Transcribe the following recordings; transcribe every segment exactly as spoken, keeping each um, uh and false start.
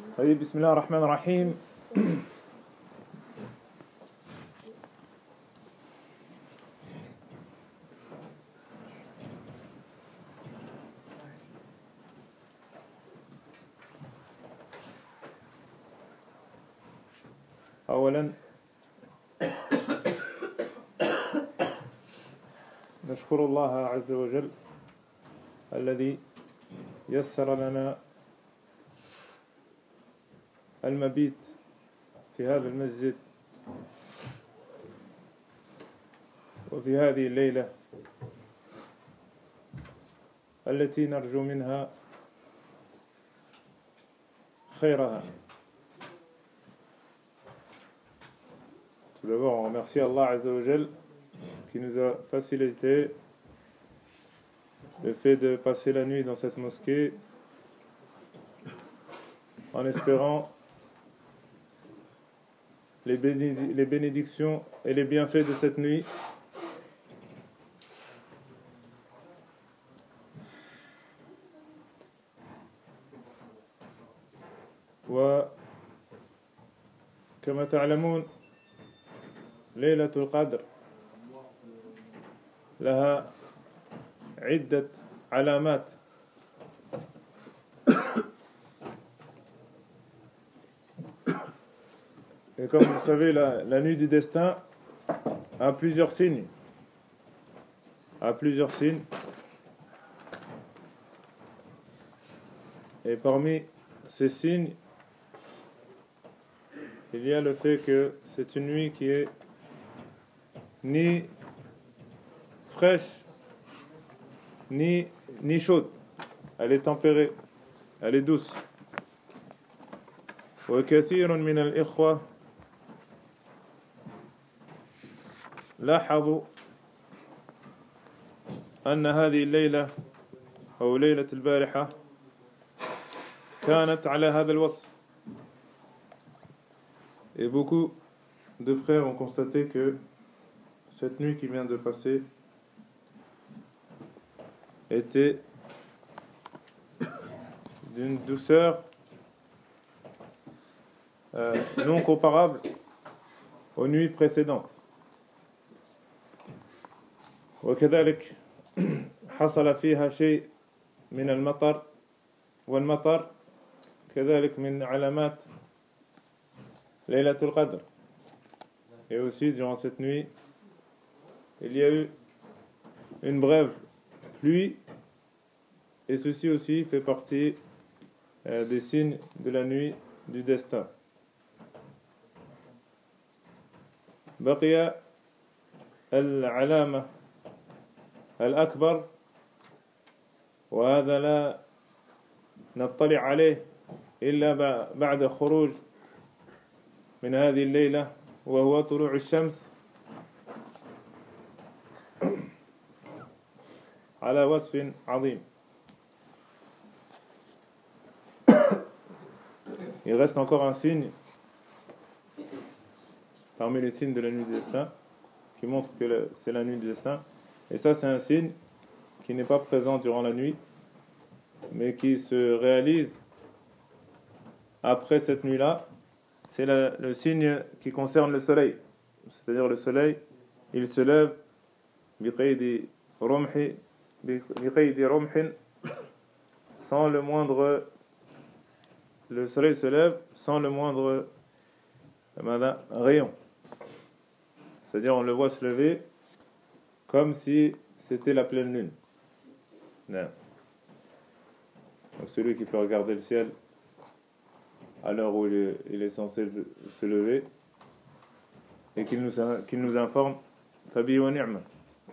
طيب بسم الله الرحمن الرحيم. أولا نشكر الله عز وجل الذي يسر لنا المبيت في هذا المسجد وفي هذه الليلة التي نرجو منها خيرها. Tout d'abord, on remercie Allah Azza wa Jal qui nous a facilité le fait de passer la nuit dans cette mosquée en espérant les, bénédic- les bénédictions et les bienfaits de cette nuit. وكما تعلمون ليلة القدر لها عدة علامات. Et comme vous le savez, la, la nuit du destin a plusieurs signes. A plusieurs signes. Et parmi ces signes, il y a le fait que c'est une nuit qui est ni fraîche, ni, ni chaude. Elle est tempérée, elle est douce. وكثير من الإخوة لاحظوا أن هذه الليلة أو ليلة البارحة كانت على هذا الوصف. Et beaucoup de frères ont constaté que cette nuit qui vient de passer était d'une douceur euh, non comparable aux nuits précédentes. وكذلك حصل فيها شيء من المطر والمطر كذلك من علامات ليلة القدر. Et aussi durant cette nuit il y a eu une brève pluie et ceci aussi fait partie euh, des signes de la nuit du destin. بقي العلامة الأكبر وهذا لا نطلع عليه إلا بعد خروج من هذه الليلة وهو طلوع الشمس على وصف عظيم. Il reste encore un signe parmi les signes de la nuit du destin qui montre que le, c'est la nuit du destin, et ça c'est un signe qui n'est pas présent durant la nuit mais qui se réalise après cette nuit-là. C'est la, le signe qui concerne le soleil, c'est-à-dire le soleil il se lève بقيد رمح بقيد رمح sans le moindre le soleil se lève sans le moindre rayon, c'est-à-dire on le voit se lever comme si c'était la pleine lune. Non. Donc celui qui peut regarder le ciel à l'heure où il est, il est censé se lever et qu'il nous, qu'il nous informe فبي ونعمة.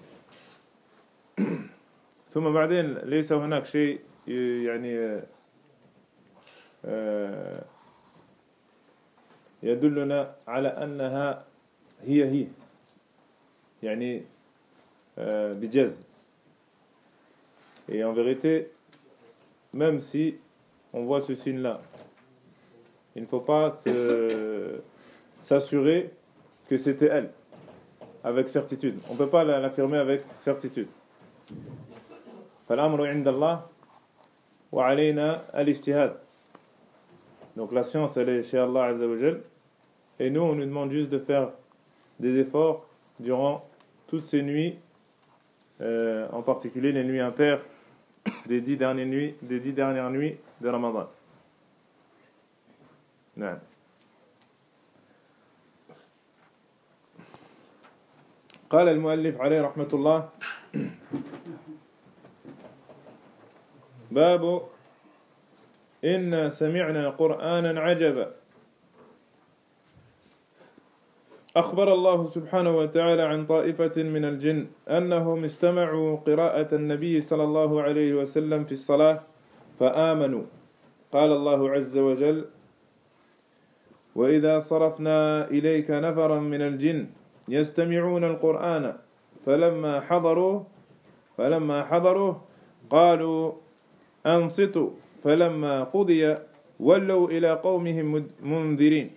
ثم بعدين ليس هناك شيء يعني يدلنا على أنها هي هي يعني بجزم. Et en vérité, même si on voit ce signe-là, il ne faut pas se, s'assurer que c'était elle avec certitude. On ne peut pas l'affirmer avec certitude. فالأمر عند الله وعلينا الاجتهاد. Donc la science, elle est chez Allah Azza wa Jal. Et nous, on nous demande juste de faire des efforts durant toutes ces nuits, euh, en particulier les nuits impaires des dix dernières nuits, des dix dernières nuits de Ramadan. نعم. قال المؤلف عليه رحمة الله: باب إنا سمعنا قرآنا عجبا. أخبر الله سبحانه وتعالى عن طائفة من الجن أنهم استمعوا قراءة النبي صلى الله عليه وسلم في الصلاة فآمنوا. قال الله عز وجل: وإذا صرفنا إليك نفرا من الجن يستمعون القرآن فلما حضروا فلما حضروا قالوا أنصتوا فلما قضي ولوا إلى قومهم منذرين.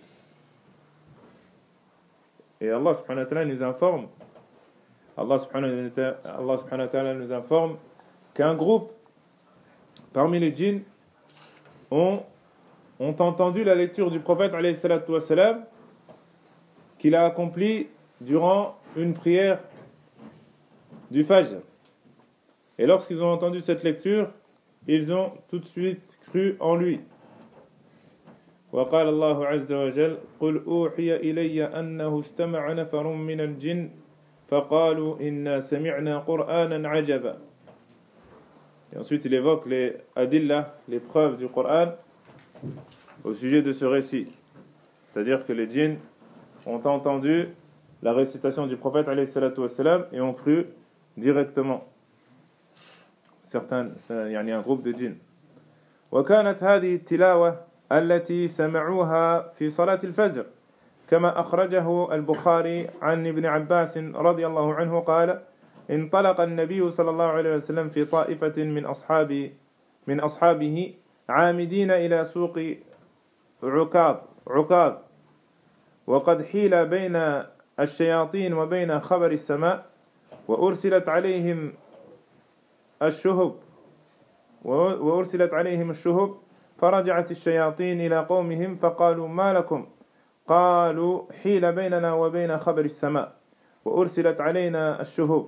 Et Allah subhanahu wa ta'ala nous informe, Allah subhanahu wa ta'ala nous informe qu'un groupe parmi les djinns ont, ont entendu la lecture du prophète alayhi salatu wassalam qu'il a accompli durant une prière du Fajr. Et lorsqu'ils ont entendu cette lecture, ils ont tout de suite cru en lui. وقال الله عز وجل: قل أوحي إلي أنه استمع نفر من الجن فقالوا إنا سمعنا قرآنا عجبا. Et ensuite il évoque les adillah, les preuves du Coran au sujet de ce récit. C'est-à-dire que les djinns ont entendu la récitation du prophète alayhi salatu wassalam et ont cru directement. Certains, il y a un groupe de djinns. وكانت هذه التلاوة التي سمعوها في صلاة الفجر كما أخرجه البخاري عن ابن عباس رضي الله عنه قال: انطلق النبي صلى الله عليه وسلم في طائفة من أصحاب من أصحابه عامدين إلى سوق عكاظ عكاظ وقد حيل بين الشياطين وبين خبر السماء وأرسلت عليهم الشهب وأرسلت عليهم الشهب فرجعت الشياطين إلى قومهم فقالوا ما لكم؟ قالوا حيل بيننا وبين خبر السماء وأرسلت علينا الشهب.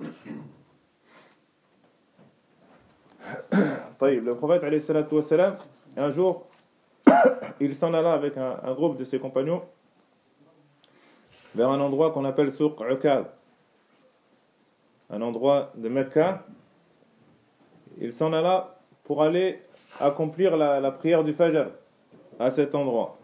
طيب, le prophète alayhi salatu wassalam, un jour, il s'en alla avec un, un groupe de ses compagnons vers un endroit qu'on appelle Souq Ukaz, un endroit de Mecca. Il s'en alla pour aller accomplir la, la prière du Fajr à cet endroit.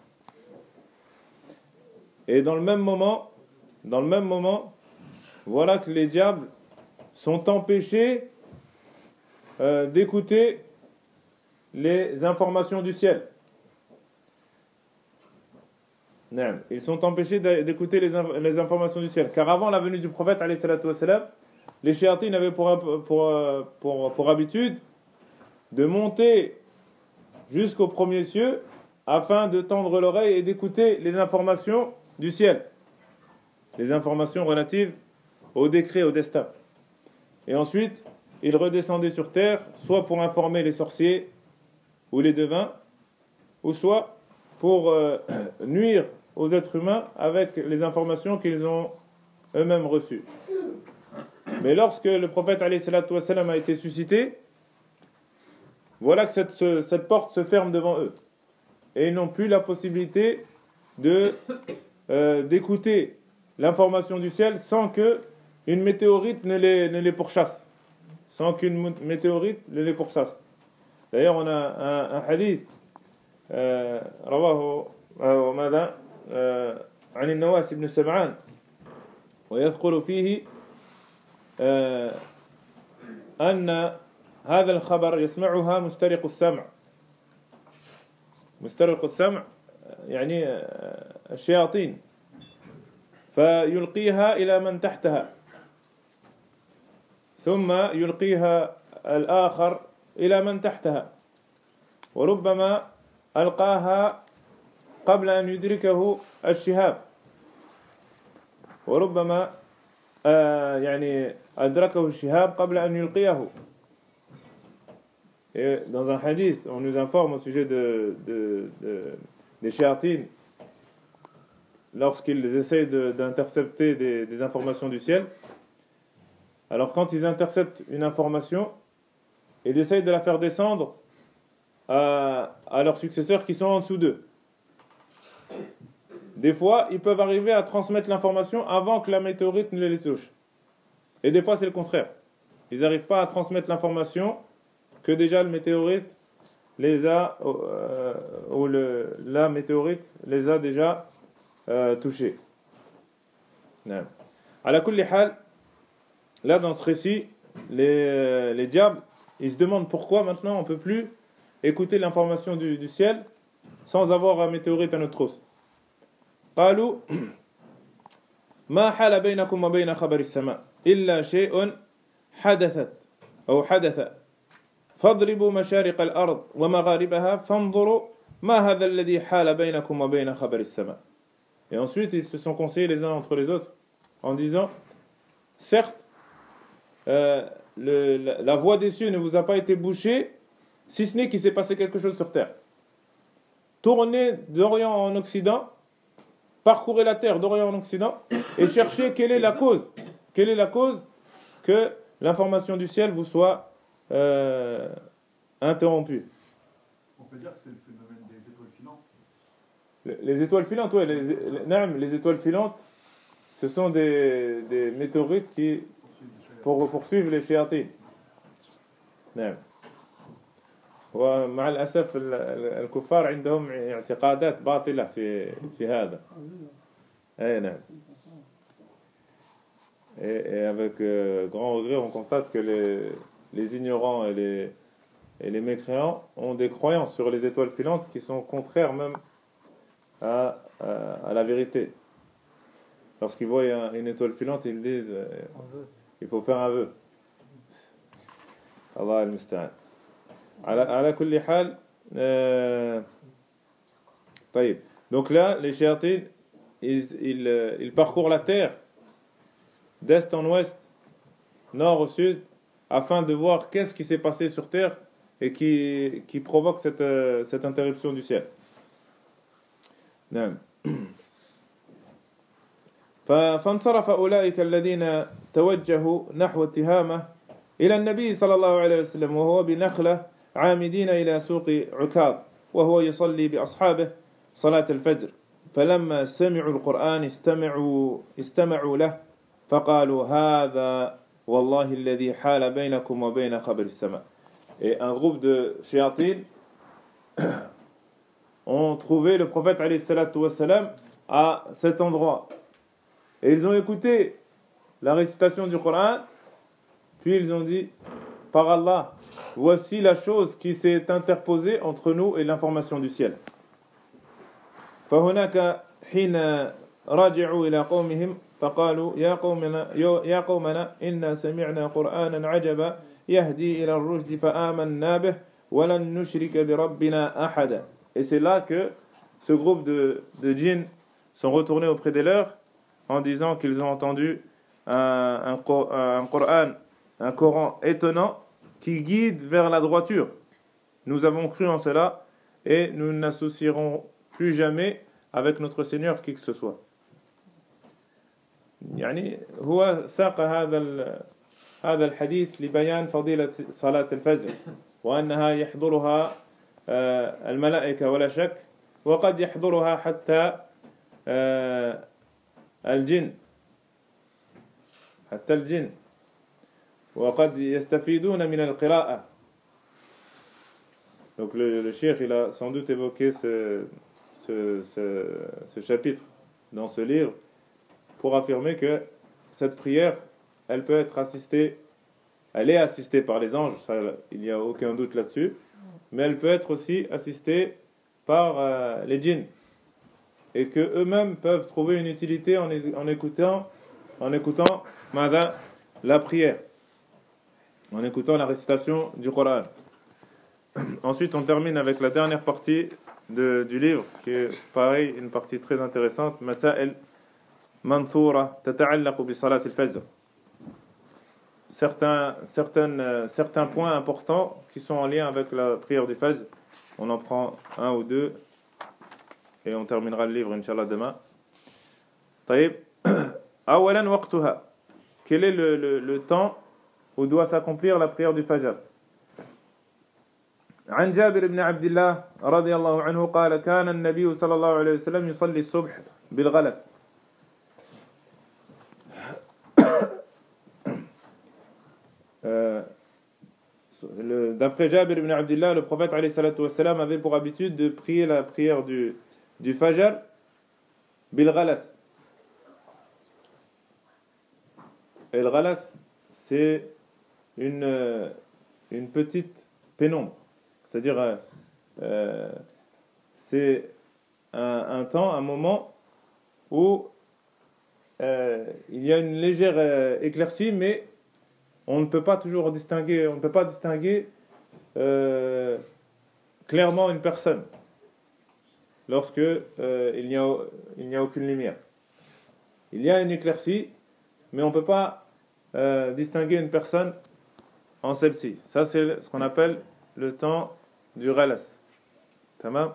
Et dans le même moment, dans le même moment, voilà que les diables sont empêchés euh, d'écouter les informations du ciel. Non, ils sont empêchés d'écouter les, les informations du ciel. Car avant la venue du prophète, alayhi salatu wassalam, les chéatines avaient pour, pour, pour, pour habitude de monter jusqu'au premier cieux afin de tendre l'oreille et d'écouter les informations du ciel, les informations relatives au décret, au destin. Et ensuite, ils redescendaient sur terre, soit pour informer les sorciers ou les devins, ou soit pour euh, nuire aux êtres humains avec les informations qu'ils ont eux-mêmes reçues. Mais lorsque le prophète alayhi salatu wassalam a été suscité, voilà que cette, ce, cette porte se ferme devant eux. Et ils n'ont plus la possibilité de, euh, d'écouter l'information du ciel sans que une météorite ne les, ne les pourchasse. Sans qu'une météorite ne les pourchasse. D'ailleurs, on a un, un hadith, رواه وماذا عن النواس بن سمعان ويذكر فيه أن هذا الخبر يسمعها مسترق السمع. مسترق السمع يعني الشياطين فيلقيها إلى من تحتها ثم يلقيها الآخر إلى من تحتها وربما ألقاها قبل أن يدركه الشهاب وربما آه يعني أدركه الشهاب قبل أن يلقيه. Et dans un hadith, on nous informe au sujet de, de, de, des shayatines, lorsqu'ils essayent de, d'intercepter des, des informations du ciel, alors quand ils interceptent une information, ils essayent de la faire descendre à, à leurs successeurs qui sont en dessous d'eux. Des fois, ils peuvent arriver à transmettre l'information avant que la météorite ne les touche. Et des fois, c'est le contraire. Ils n'arrivent pas à transmettre l'information que déjà le météorite les a, euh, ou le, la météorite les a déjà euh, touchés. Ala kulli hal, là dans ce récit, les, les diables, ils se demandent pourquoi maintenant on ne peut plus écouter l'information du, du ciel sans avoir un météorite à notre trousse. قالوا ما حال بينكم وبين خبر السماء إلا شيء حدثت أو حدث فاضربوا مشارق الأرض ومغاربها فانظروا ما هذا الذي حال بينكم وبين خبر السماء. Et ensuite ils se sont conseillés les uns entre les autres en disant certes euh, le, la, la voie des cieux ne vous a pas été bouchée si ce n'est qu'il s'est passé quelque chose sur terre. Tournez d'Orient en Occident, parcourez la terre d'Orient en Occident et cherchez quelle est la cause, quelle est la cause que l'information du ciel vous soit euh, interrompue. On peut dire que c'est le phénomène des étoiles filantes. Les, les étoiles filantes, oui, les, les, les étoiles filantes, ce sont des, des météorites qui pour poursuivre les shayatines. نعم. ومع الأسف الكفار عندهم اعتقادات باطلة في في هذا. أي نعم. Et, et avec euh, grand regret, on constate que les, les ignorants et les, et les mécréants ont des croyances sur les étoiles filantes qui sont contraires même à, à, à la vérité. Lorsqu'ils voient un, une étoile filante, ils disent euh, il faut faire un vœu. Allah al-Musta'an. على كل حال طيب. Donc là les shayatines ils, ils, ils parcourent la terre d'est en ouest, nord au sud, afin de voir qu'est-ce qui s'est passé sur terre et qui, qui provoque cette, cette interruption du ciel. نعم. فانصرف أولئك الذين توجهوا نحو التهامة إلى النبي صلى الله عليه وسلم وهو بنخلة عامدين إلى سوق عكاظ وهو يصلي بأصحابه صلاة الفجر فلما سمعوا القرآن استمعوا استمعوا له فقالوا هذا والله الذي حال بينكم وبين خبر السماء. Et un groupe de shayatines ont trouvé le prophète alayhi salatu wassalam à cet endroit et ils ont écouté la récitation du Coran, puis ils ont dit par Allah, voici la chose qui s'est interposée entre nous et l'information du ciel. فهناك حين رجعوا إلى قومهم فقالوا يا قومنا يا قومنا إنا سمعنا قرآنا عجبا يهدي إلى الرشد فآمنا به ولن نشرك بربنا أحدا. Et c'est là que ce groupe de, de djinns sont retournés auprès des leurs en disant qu'ils ont entendu un, un, un Coran, un Coran étonnant qui guide vers la droiture. Nous avons cru en cela et nous n'associerons plus jamais avec notre Seigneur qui que ce soit. يعني هو ساق هذا هذا الحديث لبيان فضيلة صلاة الفجر وأنها يحضرها الملائكة ولا شك وقد يحضرها حتى الجن حتى الجن وقد يستفيدون من القراءة. Donc le, le cheikh il a sans doute évoqué ce, ce, ce, ce chapitre dans ce livre pour affirmer que cette prière elle peut être assistée, elle est assistée par les anges, ça, il n'y a aucun doute là-dessus, mais elle peut être aussi assistée par euh, les djinns et que eux-mêmes peuvent trouver une utilité en, en écoutant en écoutant mada, la prière, en écoutant la récitation du Coran. Ensuite, on termine avec la dernière partie de, du livre, qui est pareil, une partie très intéressante. Masail manthura tata'allaqu bi salat al-fajr. Certains, certaines, certains points importants qui sont en lien avec la prière du Fajr. On en prend un ou deux. et on terminera le livre, Inch'Allah, demain. طيب. أولا وقتها. Quel est le, le, le temps où doit s'accomplir la prière du Fajr? عن جابر بن عبد الله رضي الله عنه قال كان النبي صلى الله عليه وسلم يصلي الصبح بالغلس. Euh, le, d'après Jabir ibn Abdullah, le prophète alayhi salatu wassalam avait pour habitude de prier la prière du, du Fajr bil ghalas. Et le ghalas, c'est une, une petite pénombre. C'est-à-dire, euh, c'est un, un temps, un moment où euh, il y a une légère euh, éclaircie, mais on ne peut pas toujours distinguer, on ne peut pas distinguer euh, clairement une personne lorsque euh, il n'y a, il n'y a aucune lumière. Il y a une éclaircie, mais on ne peut pas euh, distinguer une personne en celle-ci. Ça, c'est ce qu'on appelle le temps du ghalas. Tamam.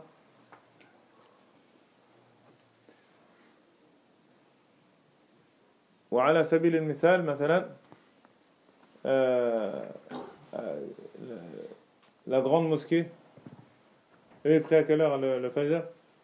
وعلى سبيل المثال مثلا euh, euh, la grande mosquée, eux est prêt à quelle heure le, le Fajr?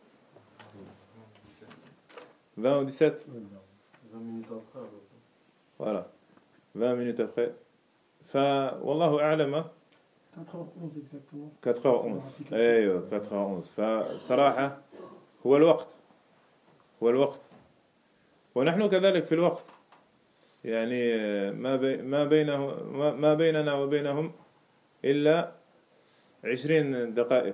vingt ou dix-sept? vingt minutes après. Voilà, vingt minutes après. Fa, wallahu a'lama. quatre heures onze exactement. quatre heures onze. ايوه quatre heures onze. فصراحة هو الوقت هو الوقت ونحن كذلك في الوقت. يعني ما بي ما بينه ما بيننا وبينهم إلا عشرين دقائق.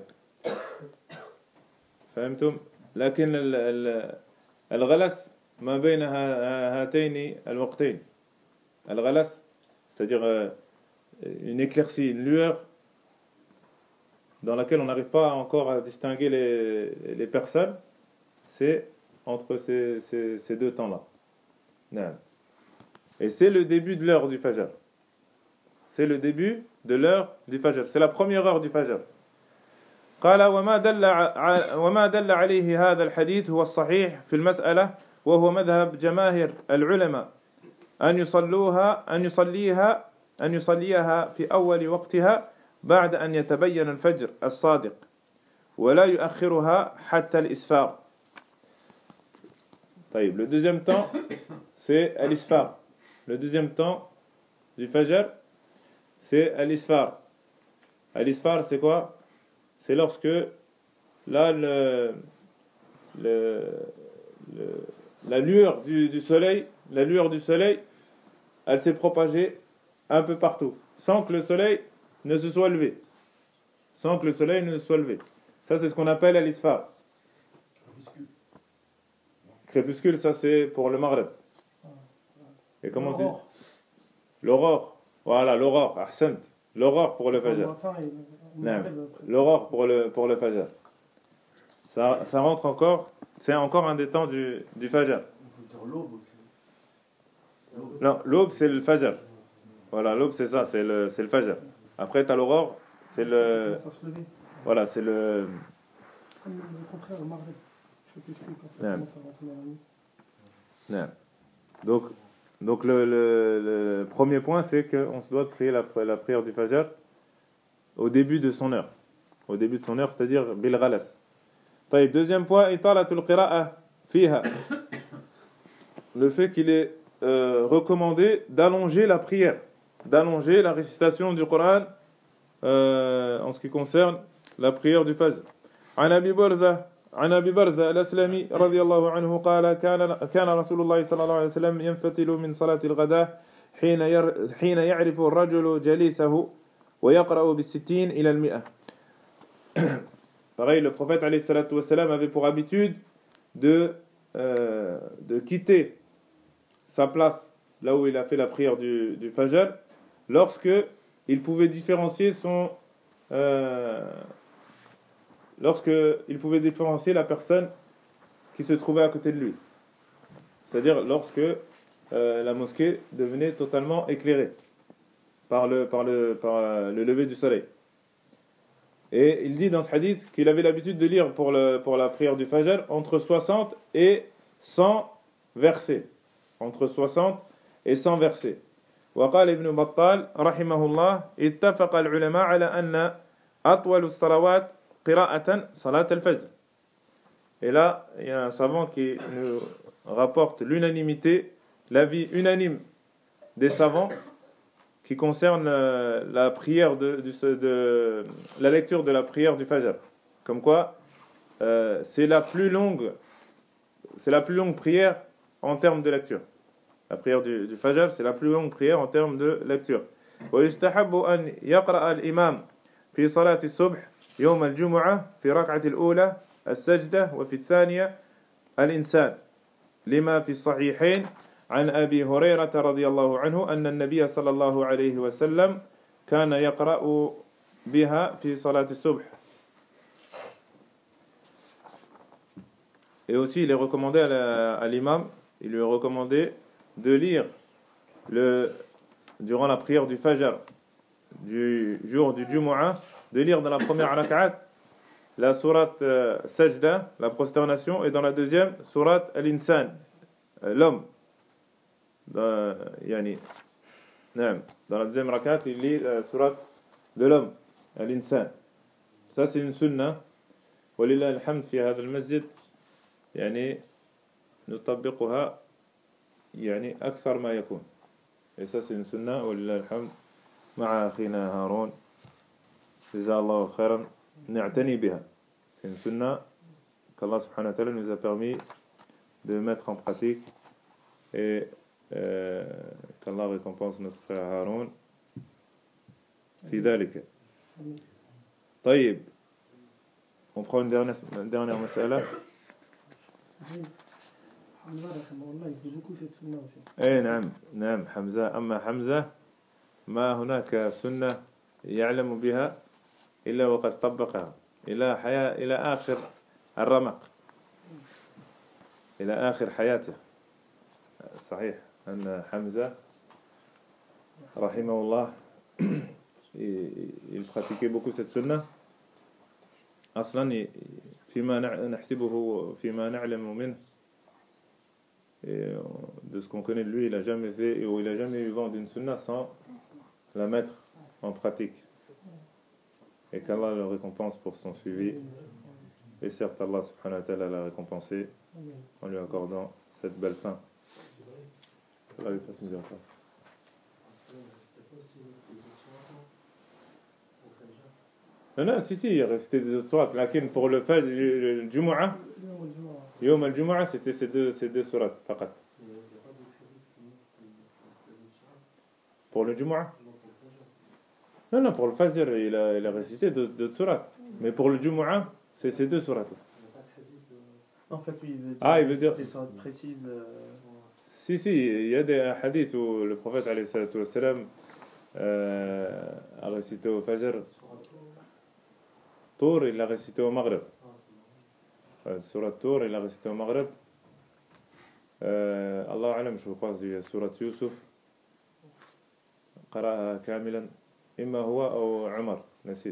فهمتم؟ لكن الغلس ما بين هاتين الوقتين. الغلس, c'est-à-dire une éclaircie, une lueur dans laquelle on n'arrive pas encore à distinguer les, les personnes, c'est entre ces, ces, ces deux temps-là. Non. Et c'est le début de l'heure du Fajr. C'est le début de l'heure du Fajr. C'est la première heure du Fajr. قال وما دل وما دل عليه هذا الحديث هو الصحيح في المسألة وهو مذهب جماهير العلماء أن يصلوها أن يصليها أن يصليها في أول وقتها بعد أن يتبين الفجر الصادق ولا يؤخرها حتى الإسفار. طيب, le deuxième temps, c'est al-isfar. Le deuxième temps du Fajr, c'est al-isfar. Al-isfar, c'est quoi? C'est lorsque là le, le, le la lueur du, du soleil, la lueur du soleil, elle s'est propagée un peu partout, sans que le soleil ne se soit levé, sans que le soleil ne se soit levé. Ça, c'est ce qu'on appelle al-isfar. Crépuscule, ça c'est pour le Maghreb. Et comment tu dis? L'aurore. Voilà, l'aurore. Ahsant. L'aurore pour le Fajr. Non, l'aurore pour le pour le Fajr. Ça, ça rentre encore. C'est encore un des temps du du Fajr. On peut dire l'aube aussi. Non, l'aube c'est le Fajr. Voilà, l'aube c'est ça, c'est le c'est le Fajr. Après t'as l'aurore, c'est le voilà, c'est le comme le contraire, le Maghreb. Non. Non. Donc Donc le, le, le premier point, c'est qu'on se doit de prier la, la prière du Fajr au début de son heure. Au début de son heure, c'est-à-dire bil ghalas. طيب, deuxième point, italatul qira'a fiha. Le fait qu'il est euh, recommandé d'allonger la prière, d'allonger la récitation du Coran euh, en ce qui concerne la prière du Fajr. عن أبي برزة عن أبي برزة الأسلمي رضي الله عنه قال كان كان رسول الله صلى الله عليه وسلم ينفتل من صلاة الغداء حين ير حين يعرف الرجل جليسه ويقرأ بالستين إلى المئة. Pareil, le prophète alayhi salatu wassalam avait pour habitude de euh, de quitter sa place là où il a fait la prière du, du Fajr lorsque il pouvait différencier son euh, lorsque il pouvait différencier la personne qui se trouvait à côté de lui. C'est-à-dire lorsque euh, la mosquée devenait totalement éclairée par le, par le, par le lever du soleil. Et il dit dans ce hadith qu'il avait l'habitude de lire pour, le, pour la prière du Fajr entre soixante et cent versets. Entre soixante et cent versets. وقال ابن بطال رحمه الله اتفق العلماء على أن أطول الصلوات قراءة صلاة الفجر. Et là, il y a un savant qui nous rapporte l'unanimité, l'avis unanime des savants qui concerne la prière de, de, de la lecture de la prière du Fajr. Comme quoi, euh, c'est la plus longue, c'est la plus longue prière en termes de lecture. La prière du, du Fajr, c'est la plus longue prière en termes de lecture. ويستحب أن يقرأ الإمام في صلاة الصبح يوم الجمعة في ركعة الأولى السجدة وفي الثانية الإنسان لما في الصحيحين عن أبي هريرة رضي الله عنه أن النبي صلى الله عليه وسلم كان يقرأ بها في صلاة الصبح. Et aussi, il est recommandé à, la, à l'imam, il lui est recommandé de lire le, durant la prière du Fajr du jour du Jumu'ah, de lire dans la première rak'at la sourate euh, Sajda, la prosternation, et dans la deuxième, sourate Al-Insan, euh, l'homme. Dans, yani, dans la deuxième rak'at, il lit la sourate de l'homme, Al-Insan. Ça, c'est une sunna. ولله الحمد في هذا المسجد يعني نطبقها يعني أكثر ما يكون. Et ça, c'est une sunna. ولله الحمد مع أخينا هارون جزاه الله خيرا نعتني بها. C'est une sunna qu'Allah subhanahu wa ta'ala nous a permis de mettre en pratique et euh, qu'Allah récompense notre frère Haroun في ذلك. طيب, on prend une dernière, une dernière مسألة. Hamza, il faisait beaucoup cette sunna aussi. اي نعم نعم حمزة. أما حمزة ما هناك سنة يعلم بها إلا وقد طبقها إلى حياة إلى آخر الرمق إلى آخر حياته. صحيح أن حمزة رحمه الله il pratiquait beaucoup cette sunna. أصلا فيما نحسبه فيما نعلم منه et de ce qu'on connaît de lui, il a jamais fait ou il a jamais eu vent d'une sunna sans la mettre en pratique. Et qu'Allah le récompense pour son suivi. Et certes, Allah subhanahu wa ta'ala l'a récompensé en lui accordant cette belle fin. Allah lui fasse miséricorde. Non, non, si, si, il restait des autres sourates. Lakin pour le Fajr, le Jumu'ah, Yom al-Jumu'ah, c'était ces deux, ces deux sourates, faqat. Pour le Jumu'ah? Non, non, pour le Fajr, il a, il a récité d'autres sourates. Mais pour le Jumu'ah, c'est ces deux sourates. En fait, lui, il veut dire, ah, il veut dire... des sourates précises. Euh... Si, si, il y a des hadiths où le prophète, alayhi salatu wassalam, euh, a récité au Fajr. Tour, il l'a récité au Maghreb. Surat Tour, il l'a récité au Maghreb. Euh, Allah alam, je crois, c'est Surat Yusuf. قرأها كاملا إما هو أو عمر نسيت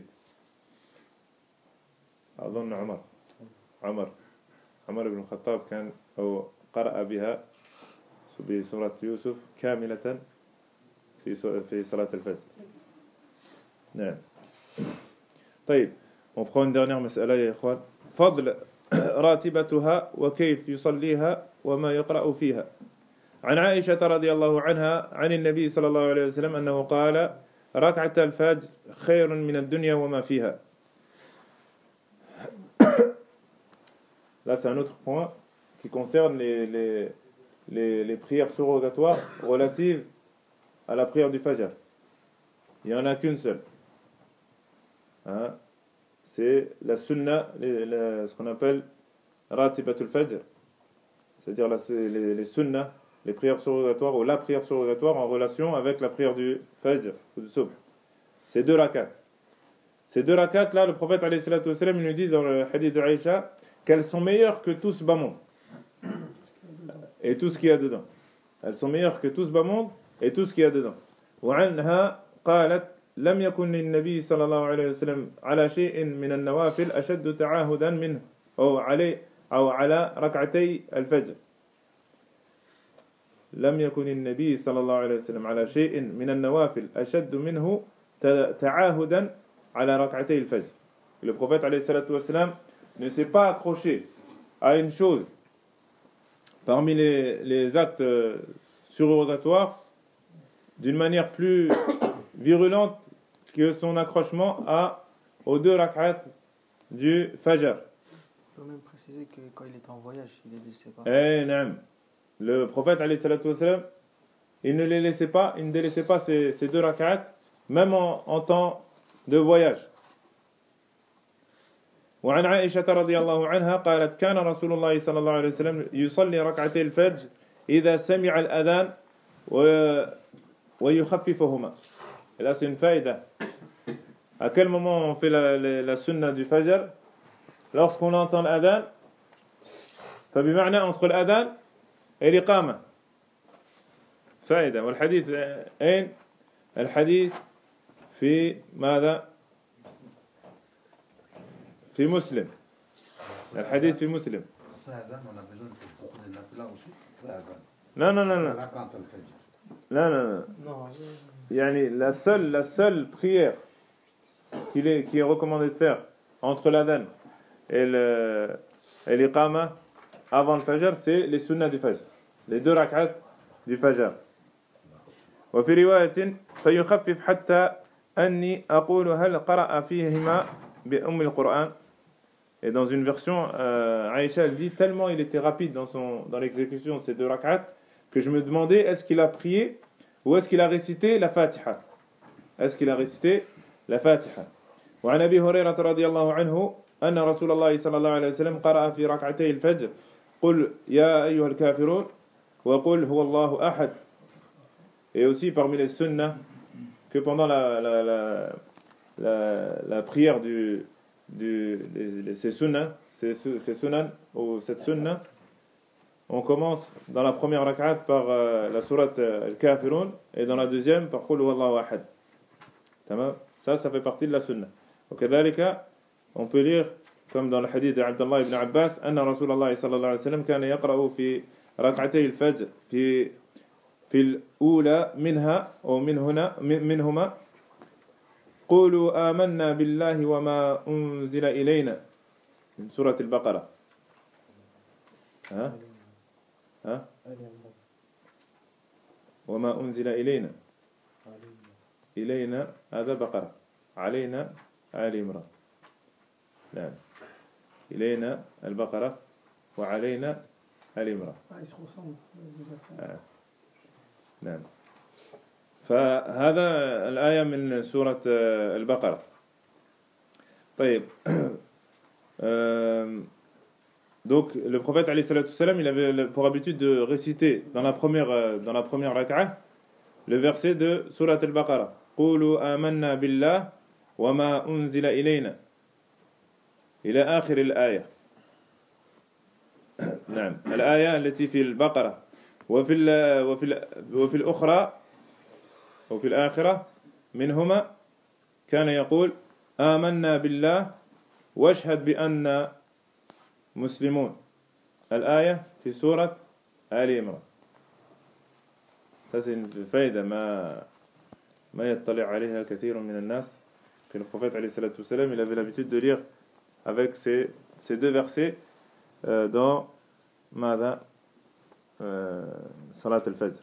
أظن عمر عمر عمر بن الخطاب كان أو قرأ بها بسورة يوسف كاملة في في صلاة الفجر. نعم. طيب, on prend une dernière مسألة يا إخوان. فضل راتبتها وكيف يصليها وما يقرأ فيها. عن عائشة رضي الله عنها عن النبي صلى الله عليه وسلم أنه قال ركعة الفجر خير من الدنيا وما فيها. Là, c'est un autre point qui concerne les, les, les, les prières surrogatoires relatives à la prière du Fajr. Il n'y en a qu'une seule. Hein? C'est la sunna, les, la, ce qu'on appelle Ratibatul Fajr, c'est-à-dire la, les, les sunnas, les prières surrogatoires ou la prière surrogatoire en relation avec la prière du Fajr ou du Subh. Ces deux rakats. Ces deux rakats là, le prophète alayhi salatu wassalam, il nous dit dans le hadith de Aïcha qu'elles sont meilleures que tout ce bas monde et tout ce qu'il y a dedans. Elles sont meilleures que tout ce bas monde et tout ce qu'il y a dedans. وعنها قالت لم يكن للنبي صلى الله عليه وسلم على شيء من النوافل أشد تعاهدا منه أو عليه أو على ركعتي الفجر. لم يكن النبي صلى الله عليه وسلم على شيء من النوافل أشد منه تعاهدا على ركعتي الفجر. Le prophète عليه الصلاة والسلام ne s'est pas accroché à une chose parmi les, les actes surrogatoires d'une manière plus virulente que son accrochement à, aux deux rak'at du Fajr. On peut même préciser que quand il était en voyage, il les laissait pas. Eh, naam. Le prophète, alayhi salatu wassalam, il ne les laissait pas, il ne délaissait pas ces, ces deux rak'at, même en, en temps de voyage. وعن عائشة رضي الله عنها قالت كان رسول الله صلى الله عليه وسلم يصلي ركعتي الفجر إذا سمع الأذان ويخففهما. Et là c'est une faïda. À quel moment on fait la, la, la sunna du fajr? Lorsqu'on entend l'adhan, فبمعنى entre l'adhan et l'iqama. فائدة. والحديث أين؟ الحديث في ماذا؟ في مسلم. الحديث في مسلم. Non, non, non, non. Non, non, non. Non, Yani, la seule, la seule prière qu'il est, qui est recommandé de faire entre l'adhan et le, et l'iqama avant le fajr, c'est les sunnahs du fajr. Les deux rak'at du fajr. وفي رواية فيخفف حتى أني أقول هل قرأ فيهما بأم القرآن. Et dans une version, euh, Aïcha elle dit tellement il était rapide dans, son, dans l'exécution de ces deux rak'at que je me demandais est-ce qu'il a prié ou est-ce qu'il a récité la Fatiha. Est-ce qu'il a récité la Fatiha. وعن أبي هريرة رضي الله عنه أن رسول الله صلى الله عليه وسلم قرأ في ركعتي الفجر قل يا أيها الكافرون وقل هو الله أحد. Et aussi parmi les sunnahs que pendant la, la, la, la, la prière du, du les, les, ces sunnahs, ces, ces sunnahs ou cette sunnah, on commence dans la première rak'at par euh, la sourate euh, Al-Kafirun et dans la deuxième par Qul huwallahu ahad. Ça, ça fait partie de la sunnah. وكذلك on peut lire comme dans le hadith d'Abdullah ibn Abbas أن رسول الله صلى الله عليه وسلم كان يقرأ في ركعتي الفجر في في الأولى منها أو من هنا منهما قولوا آمنا بالله وما أنزل إلينا من سورة البقرة. ها ها وما أنزل إلينا إلينا هذا بقرة علينا آل عمران. نعم إلينا البقرة وعلينا آل عمران. آه. نعم. فهذا الآية من سورة البقرة. طيب. Donc le prophète alayhi salatu wassalam, il avait pour habitude de réciter dans la première dans la première rak'a le verset de Surat al-Baqarah. Qulu amanna billah wa ma unzila ilayna ila akhir al-aya. نعم. الآية التي في البقرة وفي ال وفي ال وفي الأخرى وفي الآخرة منهما كان يقول آمنا بالله واشهد بأننا مسلمون. الآية في سورة آل عمران. هذه الفائدة ما ما يطلع عليها كثير من الناس. Que le prophète عليه الصلاة والسلام il avait l'habitude de lire avec ces ces deux versets euh, dans ماذا صلاة الفجر.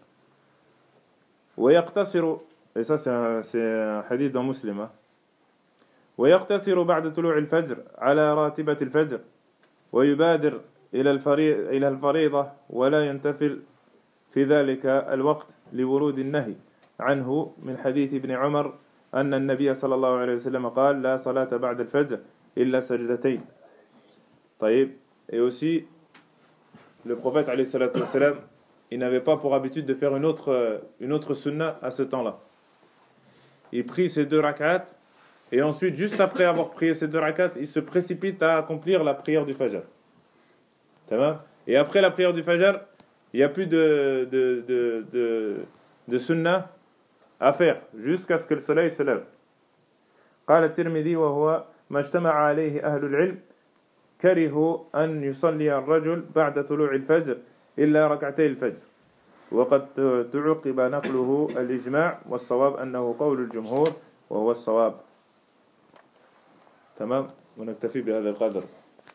ويقتصر et ça c'est un, c'est un hadith dans Muslim. ويقتصر بعد طلوع الفجر على راتبة الفجر ويبادر إلى الفريضة إلى الفريضة ولا ينتفل في ذلك الوقت لورود النهي عنه من حديث ابن عمر أن النبي صلى الله عليه وسلم قال لا صلاة بعد الفجر إلا سجدتين. طيب. Et aussi le prophète alayhi salatu wassalam, il n'avait pas pour habitude de faire une autre une autre sunna à ce temps-là. Il prie ces deux rak'at et ensuite juste après avoir prié ces deux rak'at, il se précipite à accomplir la prière du fajr. Et après la prière du fajr, il n'y a plus de de de de, de sunna à faire jusqu'à ce que le soleil se lève. قال الترمذي وهو ما اجتمع عليه أهل العلم كرهوا أن يصلي الرجل بعد طلوع الفجر إلا ركعتي الفجر، وقد تعقب نقله الإجماع، والصواب أنه قول الجمهور وهو الصواب. تمام، ونكتفي بهذا القدر.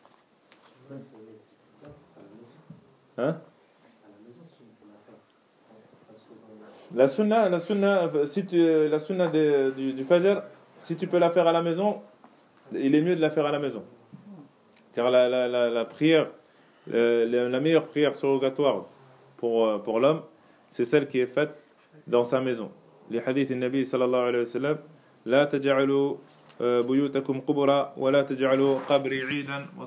Hein? La sunna, la sunna, si tu, la sunna de, du, du Fajr, si tu peux la faire à la maison, il est mieux de la faire à la maison. Car la, la, la, la prière, la, la meilleure prière surrogatoire pour, pour l'homme, c'est celle qui est faite dans sa maison. Les hadiths du Nabi sallallahu alayhi wa sallam, لا تجعلوا بيوتكم قبرا ولا تجعلوا قبري عيدا